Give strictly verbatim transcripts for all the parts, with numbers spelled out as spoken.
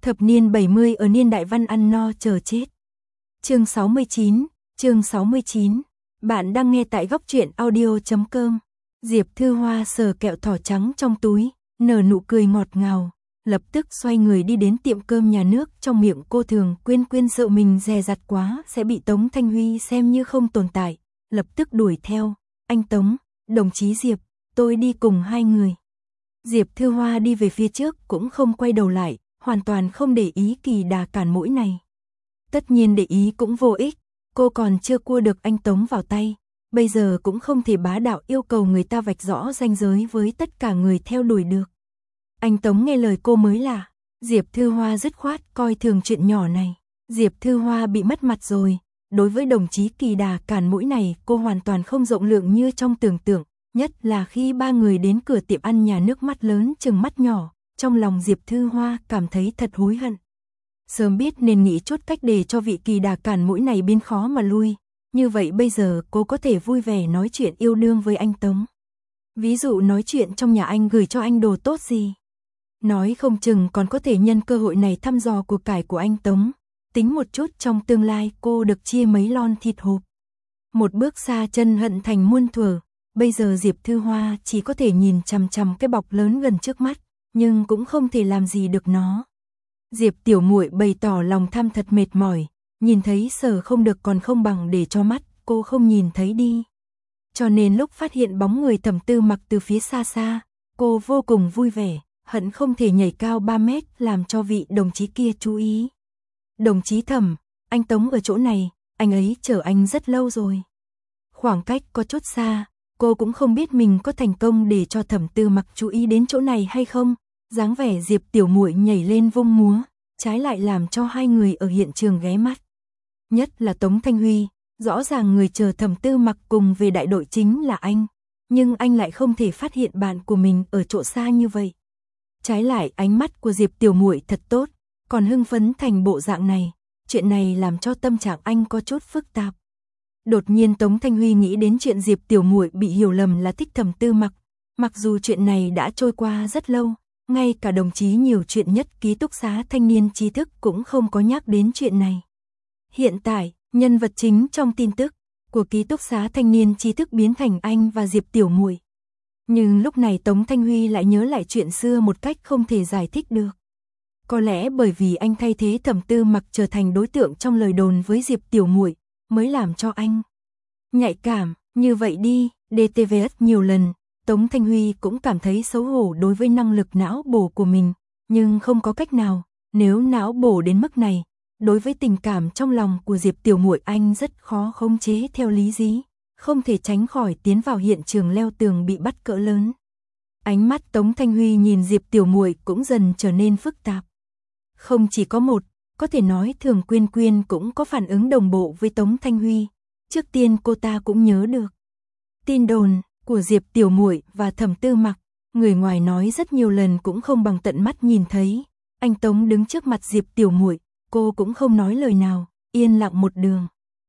Thập niên bảy mươi ở niên đại văn ăn no chờ chết. Chương sáu mươi chín, chương sáu mươi chín. Bạn đang nghe tại góc truyện audio chấm com. Diệp Thư Hoa sờ kẹo thỏ trắng trong túi, nở nụ cười ngọt ngào, lập tức xoay người đi đến tiệm cơm nhà nước. Trong miệng cô thường quên quên sợ mình dè dặt quá sẽ bị Tống Thanh Huy xem như không tồn tại, lập tức đuổi theo. Anh Tống, đồng chí Diệp, tôi đi cùng hai người. Diệp Thư Hoa đi về phía trước cũng không quay đầu lại, hoàn toàn không để ý kỳ đà cản mũi này. Tất nhiên để ý cũng vô ích, cô còn chưa cua được anh Tống vào tay, bây giờ cũng không thể bá đạo yêu cầu người ta vạch rõ ranh giới với tất cả người theo đuổi được. Anh Tống nghe lời cô mới lạ, Diệp Thư Hoa dứt khoát coi thường chuyện nhỏ này. Diệp Thư Hoa bị mất mặt rồi, đối với đồng chí kỳ đà cản mũi này cô hoàn toàn không rộng lượng như trong tưởng tượng, nhất là khi ba người đến cửa tiệm ăn nhà nước mắt lớn chừng mắt nhỏ. Trong lòng Diệp Thư Hoa cảm thấy thật hối hận. Sớm biết nên nghĩ chút cách để cho vị kỳ đà cản mũi này biến khó mà lui. Như vậy bây giờ cô có thể vui vẻ nói chuyện yêu đương với anh Tống. Ví dụ nói chuyện trong nhà anh gửi cho anh đồ tốt gì. Nói không chừng còn có thể nhân cơ hội này thăm dò của cải của anh Tống. Tính một chút trong tương lai cô được chia mấy lon thịt hộp. Một bước xa chân hận thành muôn thuở. Bây giờ Diệp Thư Hoa chỉ có thể nhìn chằm chằm cái bọc lớn gần trước mắt, nhưng cũng không thể làm gì được nó. Diệp tiểu muội bày tỏ lòng tham thật mệt mỏi, nhìn thấy sờ không được còn không bằng để cho mắt, cô không nhìn thấy đi. Cho nên lúc phát hiện bóng người Thẩm Tư Mặc từ phía xa xa, cô vô cùng vui vẻ, hận không thể nhảy cao ba mét làm cho vị đồng chí kia chú ý. Đồng chí Thẩm, anh Tống ở chỗ này, anh ấy chờ anh rất lâu rồi. Khoảng cách có chút xa, cô cũng không biết mình có thành công để cho Thẩm Tư Mặc chú ý đến chỗ này hay không. Dáng vẻ Diệp tiểu muội nhảy lên vung múa, trái lại làm cho hai người ở hiện trường ghé mắt. Nhất là Tống Thanh Huy, rõ ràng người chờ Thẩm Tư Mặc cùng về đại đội chính là anh, nhưng anh lại không thể phát hiện bạn của mình ở chỗ xa như vậy. Trái lại ánh mắt của Diệp tiểu muội thật tốt, còn hưng phấn thành bộ dạng này, chuyện này làm cho tâm trạng anh có chút phức tạp. Đột nhiên Tống Thanh Huy nghĩ đến chuyện Diệp tiểu muội bị hiểu lầm là thích Thẩm Tư Mặc, mặc dù chuyện này đã trôi qua rất lâu. Ngay cả đồng chí nhiều chuyện nhất ký túc xá thanh niên trí thức cũng không có nhắc đến chuyện này. Hiện tại, nhân vật chính trong tin tức của ký túc xá thanh niên trí thức biến thành anh và Diệp tiểu muội. Nhưng lúc này Tống Thanh Huy lại nhớ lại chuyện xưa một cách không thể giải thích được. Có lẽ bởi vì anh thay thế Thẩm Tư Mặc trở thành đối tượng trong lời đồn với Diệp tiểu muội, mới làm cho anh nhạy cảm. Như vậy đi, đê tê vê ét nhiều lần. Tống Thanh Huy cũng cảm thấy xấu hổ đối với năng lực não bổ của mình, nhưng không có cách nào, nếu não bổ đến mức này, đối với tình cảm trong lòng của Diệp tiểu muội anh rất khó khống chế theo lý trí, không thể tránh khỏi tiến vào hiện trường leo tường bị bắt cỡ lớn. Ánh mắt Tống Thanh Huy nhìn Diệp tiểu muội cũng dần trở nên phức tạp. Không chỉ có một, có thể nói Thường Quyên Quyên cũng có phản ứng đồng bộ với Tống Thanh Huy, trước tiên cô ta cũng nhớ được tin đồn của Diệp tiểu muội và Thẩm Tư Mặc, người ngoài nói rất nhiều lần cũng không bằng tận mắt nhìn thấy. Anh Tống đứng trước mặt Diệp tiểu muội, cô cũng không nói lời nào, yên lặng một đường.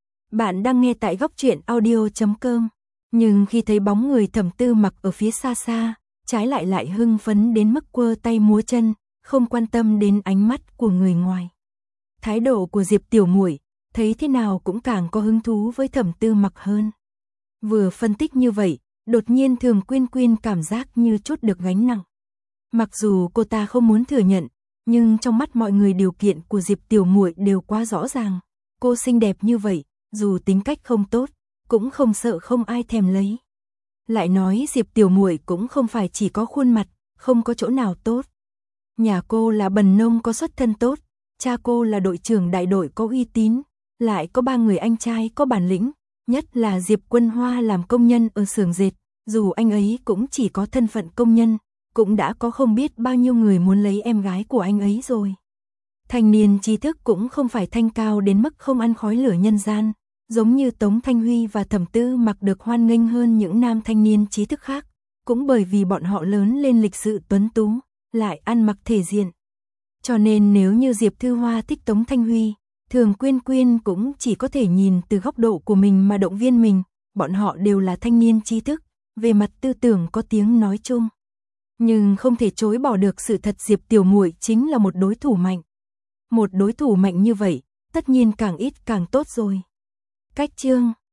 Bạn đang nghe tại góc truyện audio chấm com, nhưng khi thấy bóng người Thẩm Tư Mặc ở phía xa xa, trái lại lại hưng phấn đến mức quơ tay múa chân, không quan tâm đến ánh mắt của người ngoài. Thái độ của Diệp tiểu muội, thấy thế nào cũng càng có hứng thú với Thẩm Tư Mặc hơn. Vừa phân tích như vậy, đột nhiên Thường Quyên Quyên cảm giác như chút được gánh nặng. Mặc dù cô ta không muốn thừa nhận, nhưng trong mắt mọi người điều kiện của Diệp tiểu muội đều quá rõ ràng. Cô xinh đẹp như vậy, dù tính cách không tốt, cũng không sợ không ai thèm lấy. Lại nói Diệp tiểu muội cũng không phải chỉ có khuôn mặt, không có chỗ nào tốt. Nhà cô là bần nông có xuất thân tốt, cha cô là đội trưởng đại đội có uy tín, lại có ba người anh trai có bản lĩnh. Nhất là Diệp Quân Hoa làm công nhân ở xưởng dệt, dù anh ấy cũng chỉ có thân phận công nhân, cũng đã có không biết bao nhiêu người muốn lấy em gái của anh ấy rồi. Thanh niên trí thức cũng không phải thanh cao đến mức không ăn khói lửa nhân gian, giống như Tống Thanh Huy và Thẩm Tư Mặc được hoan nghênh hơn những nam thanh niên trí thức khác, cũng bởi vì bọn họ lớn lên lịch sự tuấn tú, lại ăn mặc thể diện. Cho nên nếu như Diệp Thư Hoa thích Tống Thanh Huy, Thường Quyên Quyên cũng chỉ có thể nhìn từ góc độ của mình mà động viên mình, bọn họ đều là thanh niên trí thức, về mặt tư tưởng có tiếng nói chung. Nhưng không thể chối bỏ được sự thật Diệp tiểu muội chính là một đối thủ mạnh, Một đối thủ mạnh như vậy, tất nhiên càng ít càng tốt rồi. Cách chương